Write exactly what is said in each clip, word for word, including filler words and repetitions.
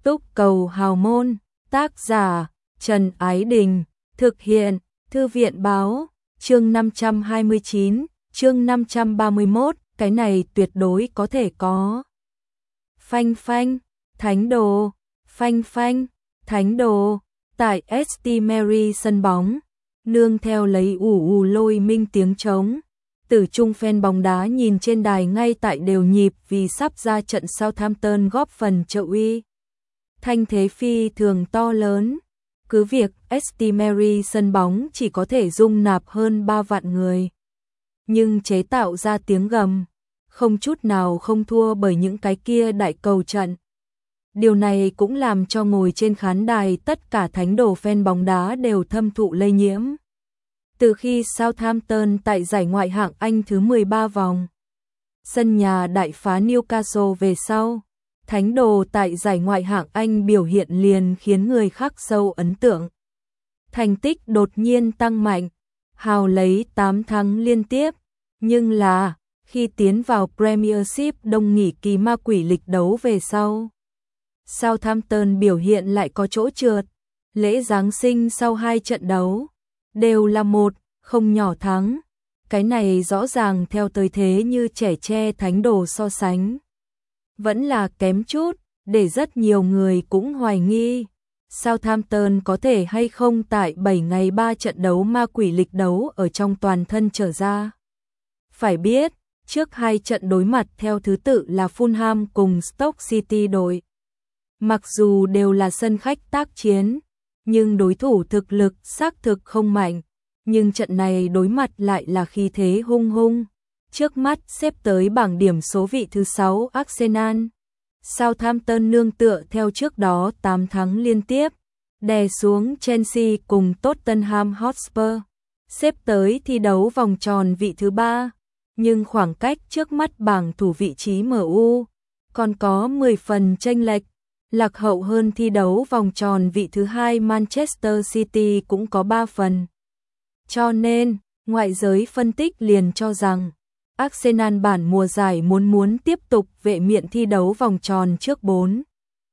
Túc Cầu Hào Môn, tác giả Trần Ái Đình, thực hiện Thư viện Báo, chương năm trăm hai mươi chín, chương năm trăm ba mươi mốt, cái này tuyệt đối có thể có. Phanh phanh, thánh đồ, phanh phanh, thánh đồ, tại ét tê Mary sân bóng, nương theo lấy ù ù lôi minh tiếng trống. Tử trung fan bóng đá nhìn trên đài ngay tại đều nhịp vì sắp ra trận Southampton góp phần trợ uy. Thanh thế phi thường to lớn, cứ việc ét tê Mary sân bóng chỉ có thể dung nạp hơn ba vạn người, nhưng chế tạo ra tiếng gầm, không chút nào không thua bởi những cái kia đại cầu trận. Điều này cũng làm cho ngồi trên khán đài tất cả thánh đồ fan bóng đá đều thâm thụ lây nhiễm. Từ khi Southampton tại giải Ngoại hạng Anh thứ mười ba vòng, sân nhà đại phá Newcastle về sau, thánh đồ tại giải Ngoại hạng Anh biểu hiện liền khiến người khác sâu ấn tượng. Thành tích đột nhiên tăng mạnh, hào lấy tám thắng liên tiếp, nhưng là khi tiến vào Premiership đông nghỉ kỳ ma quỷ lịch đấu về sau, Southampton biểu hiện lại có chỗ trượt. Lễ Giáng sinh sau hai trận đấu đều là một không nhỏ thắng, cái này rõ ràng theo tới thế như trẻ tre thánh đồ so sánh vẫn là kém chút, để rất nhiều người cũng hoài nghi Southampton có thể hay không tại bảy ngày ba trận đấu ma quỷ lịch đấu ở trong toàn thân trở ra. Phải biết, trước hai trận đối mặt theo thứ tự là Fulham cùng Stoke City đội. Mặc dù đều là sân khách tác chiến, nhưng đối thủ thực lực xác thực không mạnh, nhưng trận này đối mặt lại là khí thế hung hung. Trước mắt xếp tới bảng điểm số vị thứ sáu Arsenal. Southampton nương tựa theo trước đó tám thắng liên tiếp, đè xuống Chelsea cùng Tottenham Hotspur, xếp tới thi đấu vòng tròn vị thứ ba, nhưng khoảng cách trước mắt bảng thủ vị trí em u còn có mười phần chênh lệch, lạc hậu hơn thi đấu vòng tròn vị thứ hai Manchester City cũng có ba phần. Cho nên, ngoại giới phân tích liền cho rằng Arsenal bản mùa giải muốn muốn tiếp tục vệ miện thi đấu vòng tròn trước bốn.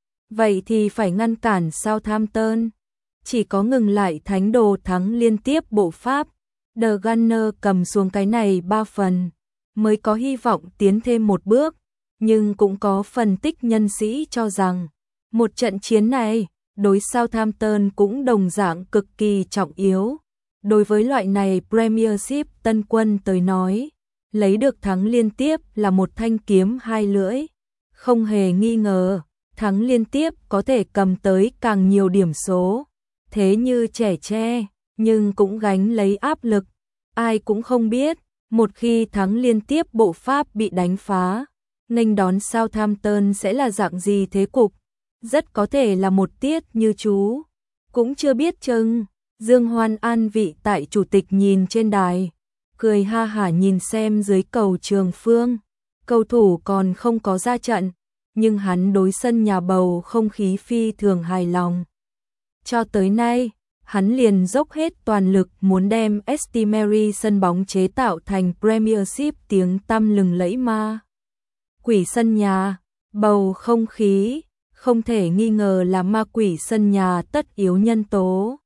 Vậy thì phải ngăn cản Southampton. Chỉ có ngừng lại thánh đồ thắng liên tiếp bộ Pháp, The Gunner cầm xuống cái này ba phần, mới có hy vọng tiến thêm một bước. Nhưng cũng có phân tích nhân sĩ cho rằng, một trận chiến này, đối Southampton cũng đồng dạng cực kỳ trọng yếu. Đối với loại này Premiership tân quân tới nói, lấy được thắng liên tiếp là một thanh kiếm hai lưỡi. Không hề nghi ngờ, thắng liên tiếp có thể cầm tới càng nhiều điểm số. Thế như trẻ tre, nhưng cũng gánh lấy áp lực. Ai cũng không biết, một khi thắng liên tiếp bộ Pháp bị đánh phá, nghênh đón Southampton sẽ là dạng gì thế cục. Rất có thể là một tiết như chú. Cũng chưa biết chừng. Dương Hoan an vị tại chủ tịch nhìn trên đài, cười ha hả nhìn xem dưới cầu Trường Phương. Cầu thủ còn không có ra trận, nhưng hắn đối sân nhà bầu không khí phi thường hài lòng. Cho tới nay, hắn liền dốc hết toàn lực muốn đem ét tê Mary sân bóng chế tạo thành Premiership tiếng tăm lừng lẫy ma quỷ sân nhà. Bầu không khí không thể nghi ngờ là ma quỷ sân nhà tất yếu nhân tố.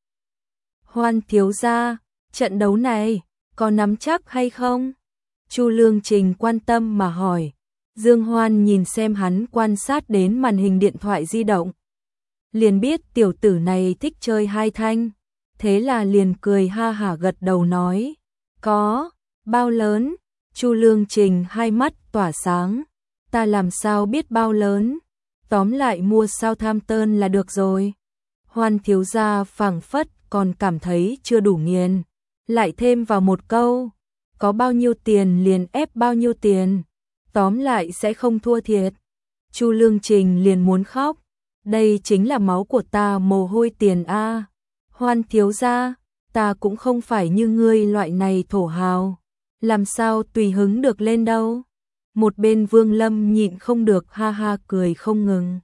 Hoan thiếu gia, trận đấu này có nắm chắc hay không? Chu Lương Trình quan tâm mà hỏi. Dương Hoan nhìn xem hắn quan sát đến màn hình điện thoại di động, liền biết tiểu tử này thích chơi hai thanh, thế là liền cười ha hả gật đầu nói, có. Bao lớn? Chu Lương Trình hai mắt tỏa sáng, ta làm sao biết bao lớn, tóm lại mua Southampton là được rồi. Hoan thiếu gia phảng phất còn cảm thấy chưa đủ nghiền, lại thêm vào một câu, có bao nhiêu tiền liền ép bao nhiêu tiền, tóm lại sẽ không thua thiệt. Chu Lương Trình liền muốn khóc, đây chính là máu của ta mồ hôi tiền a. Hoan thiếu gia, ta cũng không phải như ngươi loại này thổ hào, làm sao tùy hứng được lên đâu. Một bên Vương Lâm nhịn không được ha ha cười không ngừng.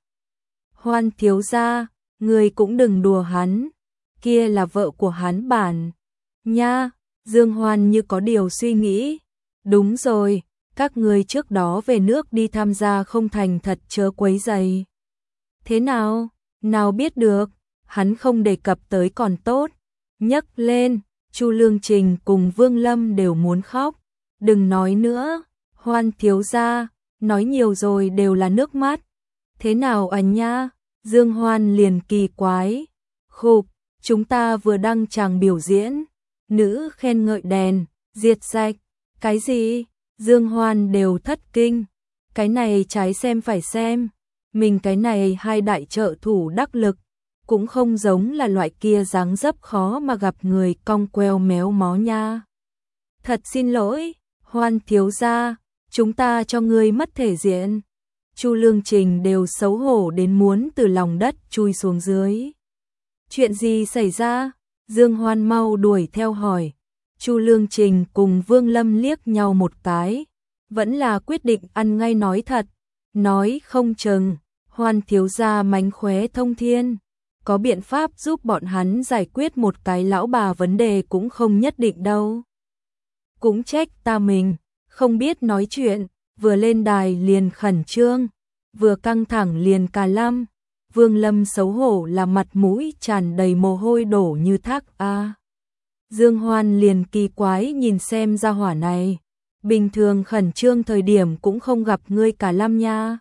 Hoan thiếu gia, ngươi cũng đừng đùa hắn, kia là vợ của hắn bản nha. Dương Hoan như có điều suy nghĩ, đúng rồi, các ngươi trước đó về nước đi tham gia không thành thật chớ quấy rầy. Thế nào? Nào biết được, hắn không đề cập tới còn tốt. Nhấc lên, Chu Lương Trình cùng Vương Lâm đều muốn khóc. Đừng nói nữa, Hoan thiếu gia, nói nhiều rồi đều là nước mắt. Thế nào anh nha? Dương Hoan liền kỳ quái. Khục, chúng ta vừa đăng tràng biểu diễn, nữ khen ngợi đèn, diệt sạch. Cái gì? Dương Hoan đều thất kinh. Cái này trái xem phải xem. Mình cái này hai đại trợ thủ đắc lực, cũng không giống là loại kia dáng dấp khó mà gặp người cong queo méo mó nha. Thật xin lỗi, Hoan thiếu gia, chúng ta cho ngươi mất thể diện. Chu Lương Trình đều xấu hổ đến muốn từ lòng đất chui xuống dưới. Chuyện gì xảy ra? Dương Hoan mau đuổi theo hỏi. Chu Lương Trình cùng Vương Lâm liếc nhau một cái, vẫn là quyết định ăn ngay nói thật. Nói không chừng, Hoan thiếu gia mánh khóe thông thiên, có biện pháp giúp bọn hắn giải quyết một cái lão bà vấn đề cũng không nhất định đâu. Cũng trách ta mình, không biết nói chuyện, vừa lên đài liền khẩn trương, vừa căng thẳng liền cà lăm. Vương Lâm xấu hổ là mặt mũi tràn đầy mồ hôi đổ như thác a. Dương Hoan liền kỳ quái nhìn xem gia hỏa này, bình thường khẩn trương thời điểm cũng không gặp ngươi cả lăm nha.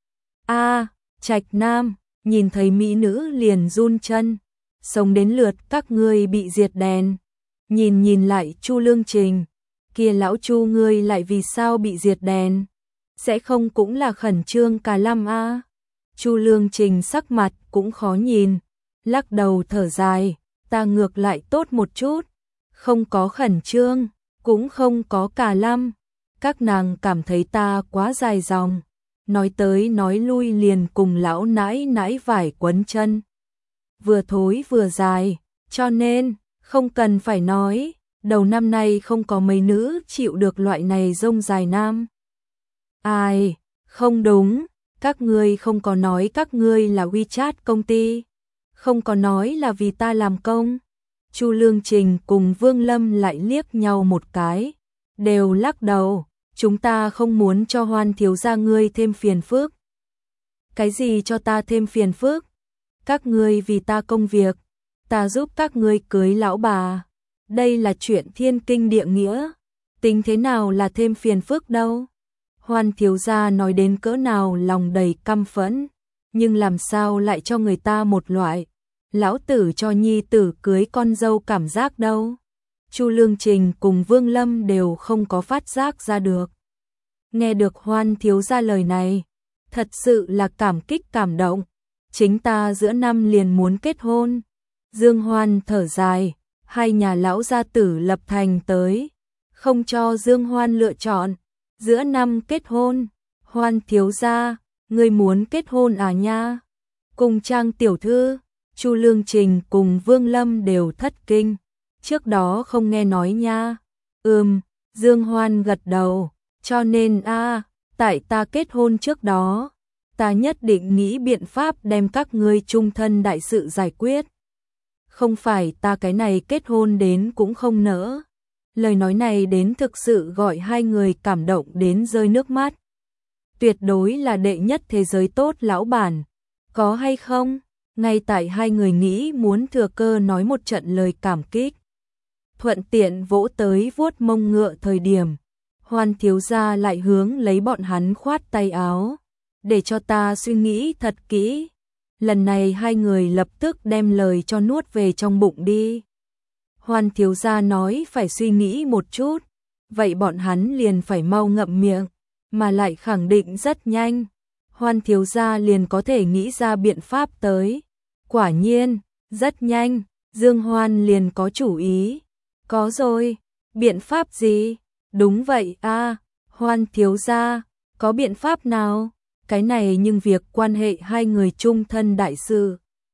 A, Trạch Nam, nhìn thấy mỹ nữ liền run chân, sống đến lượt các ngươi bị diệt đèn. Nhìn nhìn lại Chu Lương Trình, kia lão Chu ngươi lại vì sao bị diệt đèn? Sẽ không cũng là khẩn trương cả lăm a? Chu Lương Trình sắc mặt cũng khó nhìn, lắc đầu thở dài, ta ngược lại tốt một chút, không có khẩn trương, cũng không có cả lăm. Các nàng cảm thấy ta quá dài dòng, nói tới nói lui liền cùng lão nãi nãi vải quấn chân. Vừa thối vừa dài, cho nên, không cần phải nói, đầu năm nay không có mấy nữ chịu được loại này rông dài nam. Ai, không đúng, các ngươi không có nói các ngươi là WeChat công ty, không có nói là vì ta làm công. Chu Lương Trình cùng Vương Lâm lại liếc nhau một cái, đều lắc đầu, chúng ta không muốn cho Hoan thiếu gia ngươi thêm phiền phức. Cái gì cho ta thêm phiền phức? Các ngươi vì ta công việc, ta giúp các ngươi cưới lão bà. Đây là chuyện thiên kinh địa nghĩa, tính thế nào là thêm phiền phức đâu. Hoan thiếu gia nói đến cỡ nào lòng đầy căm phẫn, nhưng làm sao lại cho người ta một loại lão tử cho nhi tử cưới con dâu cảm giác đâu. Chu Lương Trình cùng Vương Lâm đều không có phát giác ra được. Nghe được Hoan thiếu gia lời này, thật sự là cảm kích cảm động. Chính ta giữa năm liền muốn kết hôn. Dương Hoan thở dài, hai nhà lão gia tử lập thành tới, không cho Dương Hoan lựa chọn, giữa năm kết hôn. Hoan thiếu gia, ngươi muốn kết hôn à nha? Cùng Trang tiểu thư, Chu Lương Trình cùng Vương Lâm đều thất kinh, trước đó không nghe nói nha. Ừm, Dương Hoan gật đầu, cho nên a, tại ta kết hôn trước đó, ta nhất định nghĩ biện pháp đem các ngươi chung thân đại sự giải quyết. Không phải ta cái này kết hôn đến cũng không nỡ. Lời nói này đến thực sự gọi hai người cảm động đến rơi nước mắt. Tuyệt đối là đệ nhất thế giới tốt lão bản, có hay không? Ngay tại hai người nghĩ muốn thừa cơ nói một trận lời cảm kích, thuận tiện vỗ tới vuốt mông ngựa thời điểm, Hoan thiếu gia lại hướng lấy bọn hắn khoát tay áo, để cho ta suy nghĩ thật kỹ. Lần này hai người lập tức đem lời cho nuốt về trong bụng đi. Hoan thiếu gia nói phải suy nghĩ một chút, vậy bọn hắn liền phải mau ngậm miệng, mà lại khẳng định rất nhanh. Hoan thiếu gia liền có thể nghĩ ra biện pháp tới. Quả nhiên, rất nhanh, Dương Hoan liền có chủ ý. Có rồi, biện pháp gì? Đúng vậy a, Hoan thiếu gia, có biện pháp nào? Cái này nhưng việc quan hệ hai người chung thân đại sự,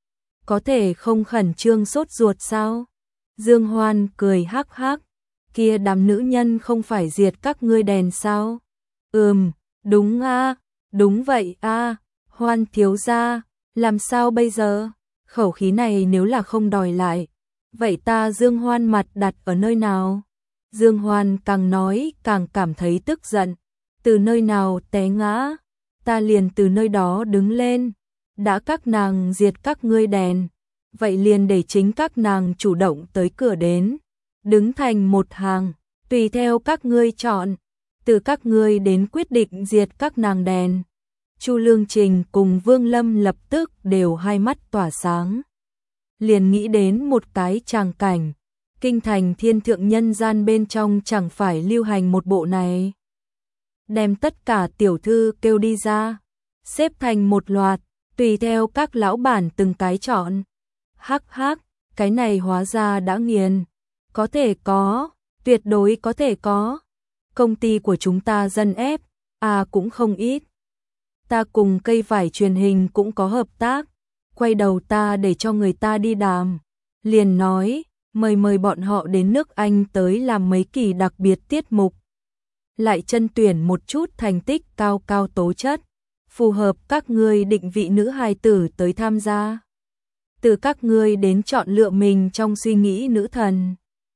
có thể không khẩn trương sốt ruột sao? Dương Hoan cười hắc hắc, kia đám nữ nhân không phải diệt các ngươi đèn sao? Ừm, đúng a, đúng vậy a, Hoan thiếu gia, làm sao bây giờ? Khẩu khí này nếu là không đòi lại, vậy ta Dương Hoan mặt đặt ở nơi nào? Dương Hoan càng nói càng cảm thấy tức giận, từ nơi nào té ngã, ta liền từ nơi đó đứng lên. đã các nàng diệt các ngươi đèn, vậy liền để chính các nàng chủ động tới cửa đến, đứng thành một hàng, tùy theo các ngươi chọn, từ các ngươi đến quyết định diệt các nàng đèn. Chu Lương Trình cùng Vương Lâm lập tức đều hai mắt tỏa sáng. Liền nghĩ đến một cái tràng cảnh, kinh thành thiên thượng nhân gian bên trong chẳng phải lưu hành một bộ này. Đem tất cả tiểu thư kêu đi ra, xếp thành một loạt, tùy theo các lão bản từng cái chọn. Hắc hắc, cái này hóa ra đã nghiền, có thể có, tuyệt đối có thể có. Công ty của chúng ta dân ép, à cũng không ít. Ta cùng cây vải truyền hình cũng có hợp tác, quay đầu ta để cho người ta đi đàm. Liền nói, mời mời bọn họ đến nước Anh tới làm mấy kỳ đặc biệt tiết mục. Lại chân tuyển một chút thành tích cao cao tố chất, phù hợp các ngươi định vị nữ hài tử tới tham gia. Từ các ngươi đến chọn lựa mình trong suy nghĩ nữ thần.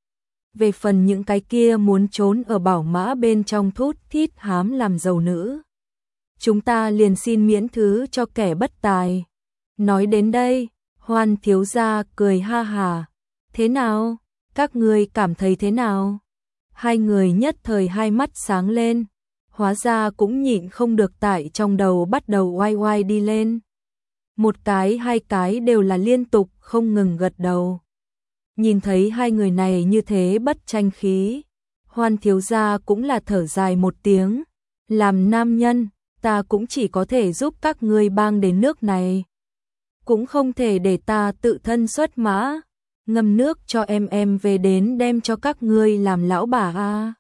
Về phần những cái kia muốn trốn ở bảo mã bên trong thút thít hám làm giàu nữ, chúng ta liền xin miễn thứ cho kẻ bất tài. Nói đến đây, Hoan thiếu gia cười ha hà. Thế nào? Các ngươi cảm thấy thế nào? Hai người nhất thời hai mắt sáng lên, hóa ra cũng nhịn không được tại trong đầu bắt đầu oai oai đi lên. Một cái hai cái đều là liên tục không ngừng gật đầu. Nhìn thấy hai người này như thế bất tranh khí, Hoan thiếu gia cũng là thở dài một tiếng. Làm nam nhân, ta cũng chỉ có thể giúp các ngươi bang đến nước này. Cũng không thể để ta tự thân xuất mã, ngâm nước cho em em về đến đem cho các ngươi làm lão bà a. À.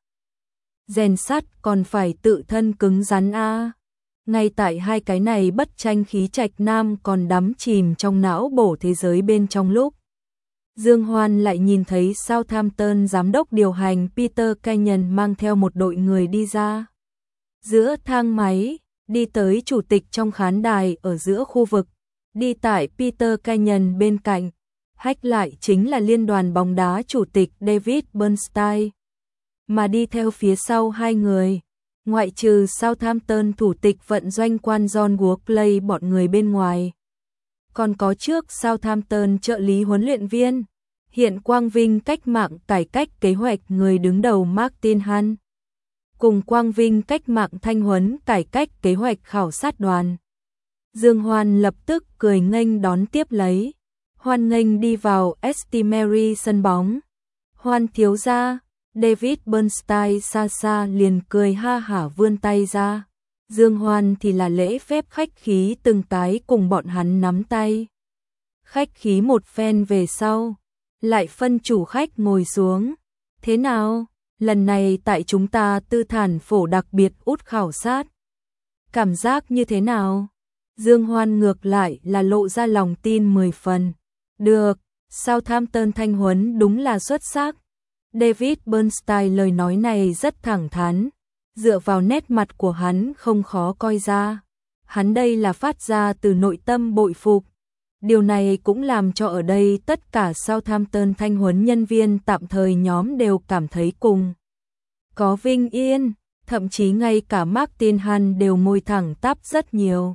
Rèn sắt còn phải tự thân cứng rắn a. À. Ngay tại hai cái này bất tranh khí trạch nam còn đắm chìm trong não bổ thế giới bên trong lúc, Dương Hoan lại nhìn thấy Southampton giám đốc điều hành Peter Kenyon mang theo một đội người đi ra. Giữa thang máy, đi tới chủ tịch trong khán đài ở giữa khu vực, đi tại Peter Kenyon bên cạnh, hách lại chính là liên đoàn bóng đá chủ tịch David Bernstein. Mà đi theo phía sau hai người, ngoại trừ Southampton thủ tịch vận doanh quan John Workley bọn người bên ngoài. Còn có trước Southampton trợ lý huấn luyện viên, hiện quang vinh cách mạng cải cách kế hoạch người đứng đầu Martin Hunt, cùng quang vinh cách mạng thanh huấn cải cách kế hoạch khảo sát đoàn. Dương Hoan lập tức cười nghênh đón tiếp lấy, hoan nghênh đi vào St Mary sân bóng. Hoan thiếu gia, David Bernstein xa xa liền cười ha hả vươn tay ra. Dương Hoan thì là lễ phép khách khí từng cái cùng bọn hắn nắm tay. Khách khí một phen về sau, lại phân chủ khách ngồi xuống. Thế nào, lần này tại chúng ta tư thản phổ đặc biệt út khảo sát. Cảm giác như thế nào? Dương Hoan ngược lại là lộ ra lòng tin mười phần. Được, Southampton thanh huấn đúng là xuất sắc. David Bernstein lời nói này rất thẳng thắn, dựa vào nét mặt của hắn không khó coi ra. Hắn đây là phát ra từ nội tâm bội phục. Điều này cũng làm cho ở đây tất cả Southampton thanh huấn nhân viên tạm thời nhóm đều cảm thấy cùng có vinh yên, thậm chí ngay cả Martin Hunt đều môi thẳng tắp rất nhiều.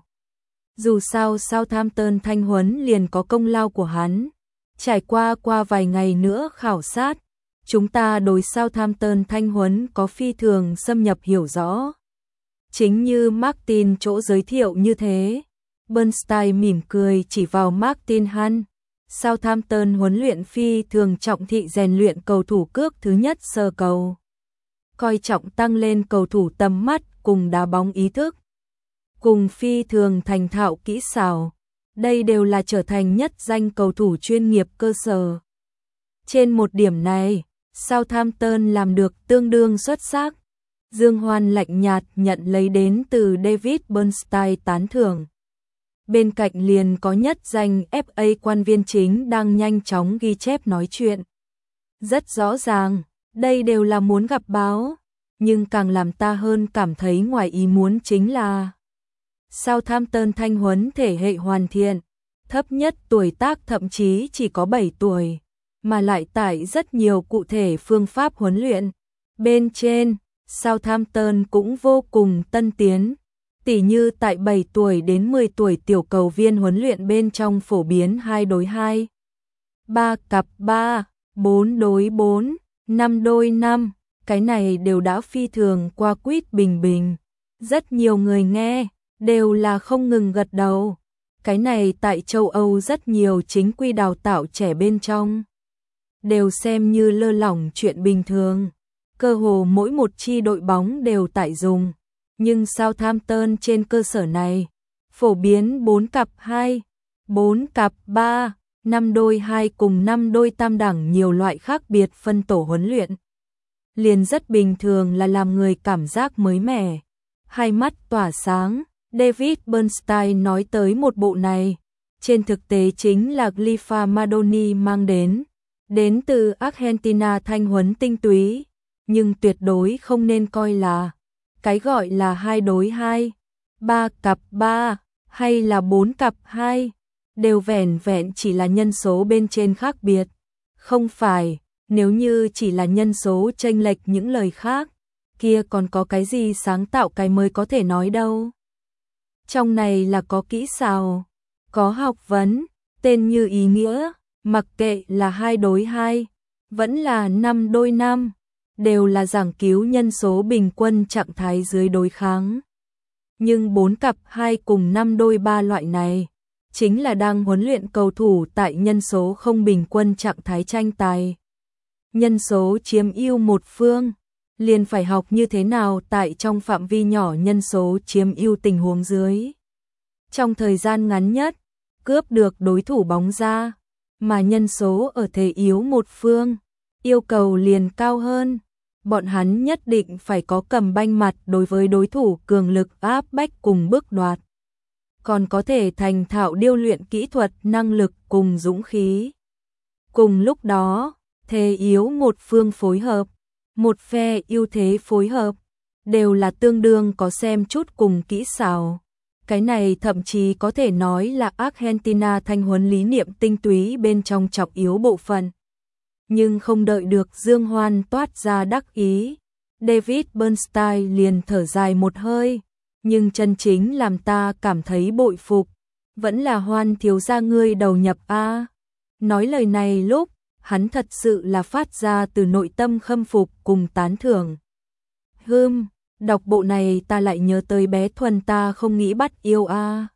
Dù sao Southampton thanh huấn liền có công lao của hắn. Trải qua qua vài ngày nữa khảo sát, chúng ta đối Southampton thanh huấn có phi thường xâm nhập hiểu rõ. Chính như Martin chỗ giới thiệu như thế. Bernstein mỉm cười chỉ vào Martin Hunt. Southampton huấn luyện phi thường trọng thị rèn luyện cầu thủ cước thứ nhất sơ cầu. Coi trọng tăng lên cầu thủ tầm mắt cùng đá bóng ý thức. Cùng phi thường thành thạo kỹ xảo. Đây đều là trở thành nhất danh cầu thủ chuyên nghiệp cơ sở. Trên một điểm này, Southampton làm được tương đương xuất sắc. Dương Hoan lạnh nhạt nhận lấy đến từ David Bernstein tán thưởng. Bên cạnh liền có nhất danh ép a quan viên chính đang nhanh chóng ghi chép nói chuyện. Rất rõ ràng, đây đều là muốn gặp báo, nhưng càng làm ta hơn cảm thấy ngoài ý muốn chính là Southampton thanh huấn thể hệ hoàn thiện, thấp nhất tuổi tác thậm chí chỉ có bảy tuổi, mà lại tại rất nhiều cụ thể phương pháp huấn luyện. Bên trên, Southampton cũng vô cùng tân tiến, Tỉ như tại bảy tuổi đến mười tuổi tiểu cầu viên huấn luyện bên trong phổ biến hai đối hai, ba cặp ba, bốn đối bốn, năm đôi năm, cái này đều đã phi thường qua quýt bình bình. Rất nhiều người nghe, đều là không ngừng gật đầu. Cái này tại châu Âu rất nhiều chính quy đào tạo trẻ bên trong. Đều xem như lơ lỏng chuyện bình thường. Cơ hồ mỗi một chi đội bóng đều tại dùng. Nhưng Southampton trên cơ sở này, phổ biến bốn cặp hai, bốn cặp ba, năm đôi hai cùng năm đôi tam đẳng nhiều loại khác biệt phân tổ huấn luyện. Liền rất bình thường là làm người cảm giác mới mẻ. Hai mắt tỏa sáng, David Bernstein nói tới một bộ này. Trên thực tế chính là Glifa Madoni mang đến. Đến từ Argentina thanh huấn tinh túy. Nhưng tuyệt đối không nên coi là cái gọi là hai đối hai, ba cặp ba, hay là bốn cặp hai, đều vẻn vẹn chỉ là nhân số bên trên khác biệt. Không phải, nếu như chỉ là nhân số chênh lệch những lời khác, kia còn có cái gì sáng tạo cái mới có thể nói đâu. Trong này là có kỹ xảo, có học vấn, tên như ý nghĩa, mặc kệ là hai đối hai, vẫn là năm đôi năm, đều là giảng cứu nhân số bình quân trạng thái dưới đối kháng. Nhưng bốn cặp hai cùng năm đôi ba loại này, chính là đang huấn luyện cầu thủ tại nhân số không bình quân trạng thái tranh tài. Nhân số chiếm ưu một phương, liền phải học như thế nào tại trong phạm vi nhỏ nhân số chiếm ưu tình huống dưới. Trong thời gian ngắn nhất, cướp được đối thủ bóng ra, mà nhân số ở thế yếu một phương, yêu cầu liền cao hơn. Bọn hắn nhất định phải có cầm banh mặt đối với đối thủ cường lực áp bách cùng bước đoạt. Còn có thể thành thạo điêu luyện kỹ thuật, năng lực cùng dũng khí. Cùng lúc đó, thế yếu một phương phối hợp, một phe ưu thế phối hợp, đều là tương đương có xem chút cùng kỹ xảo. Cái này thậm chí có thể nói là Argentina thanh huấn lý niệm tinh túy bên trong trọng yếu bộ phận. Nhưng không đợi được Dương Hoan toát ra đắc ý, David Bernstein liền thở dài một hơi, nhưng chân chính làm ta cảm thấy bội phục, vẫn là Hoan thiếu gia ngươi đầu nhập a. Nói lời này lúc, hắn thật sự là phát ra từ nội tâm khâm phục cùng tán thưởng. Hừm, đọc bộ này ta lại nhớ tới bé Thuần ta không nghĩ bắt yêu a.